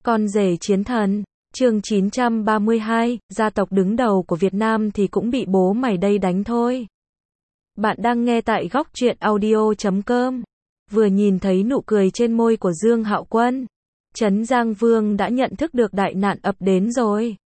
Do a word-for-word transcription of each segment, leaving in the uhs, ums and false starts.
Con rể chiến thần, chương chín trăm ba mươi hai, gia tộc đứng đầu của Việt Nam thì cũng bị bố mày đây đánh thôi. Bạn đang nghe tại góc truyện audio chấm com. Vừa nhìn thấy nụ cười trên môi của Dương Hạo Quân, Trấn Giang Vương đã nhận thức được đại nạn ập đến rồi.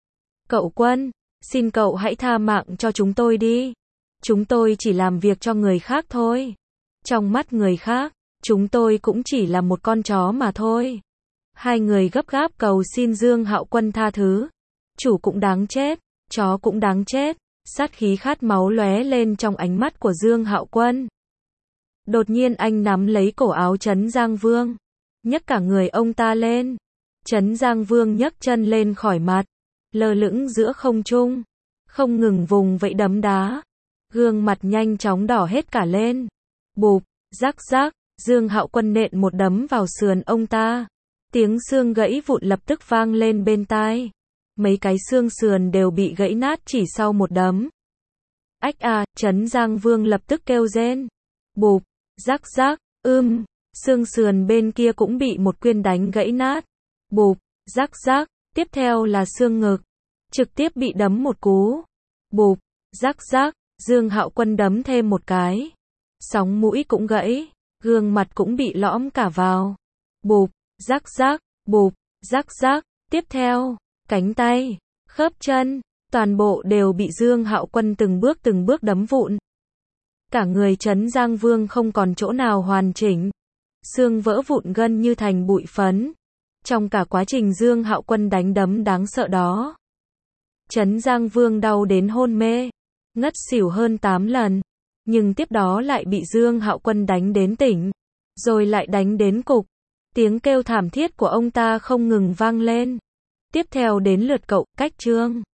Cậu Quân, xin cậu hãy tha mạng cho chúng tôi đi. Chúng tôi chỉ làm việc cho người khác thôi. Trong mắt người khác, chúng tôi cũng chỉ là một con chó mà thôi. Hai người gấp gáp cầu xin Dương Hạo Quân tha thứ. Chủ cũng đáng chết, chó cũng đáng chết. Sát khí khát máu lóe lên trong ánh mắt của Dương Hạo Quân. Đột nhiên anh nắm lấy cổ áo Trấn Giang Vương, nhấc cả người ông ta lên. Trấn Giang Vương nhấc chân lên khỏi mặt, lơ lửng giữa không trung, không ngừng vùng vẫy đấm đá. Gương mặt nhanh chóng đỏ hết cả lên. Bụp, rắc rắc, Dương Hạo Quân nện một đấm vào sườn ông ta. Tiếng xương gãy vụn lập tức vang lên bên tai. Mấy cái xương sườn đều bị gãy nát chỉ sau một đấm. Ách à, Trấn Giang Vương lập tức kêu rên. Bụp, rắc rắc, ưm, xương sườn bên kia cũng bị một quyền đánh gãy nát. Bụp, rắc rắc, tiếp theo là xương ngực, trực tiếp bị đấm một cú. Bụp, rắc rắc, Dương Hạo Quân đấm thêm một cái. Sóng mũi cũng gãy, gương mặt cũng bị lõm cả vào. Bụp, rắc rắc, bụp, rắc rắc, tiếp theo, cánh tay, khớp chân, toàn bộ đều bị Dương Hạo Quân từng bước từng bước đấm vụn. Cả người Trấn Giang Vương không còn chỗ nào hoàn chỉnh, xương vỡ vụn gân như thành bụi phấn. Trong cả quá trình Dương Hạo Quân đánh đấm đáng sợ đó, Trấn Giang Vương đau đến hôn mê, ngất xỉu hơn tám lần, nhưng tiếp đó lại bị Dương Hạo Quân đánh đến tỉnh, rồi lại đánh đến cục. Tiếng kêu thảm thiết của ông ta không ngừng vang lên. Tiếp theo đến lượt cậu, Cách Trương.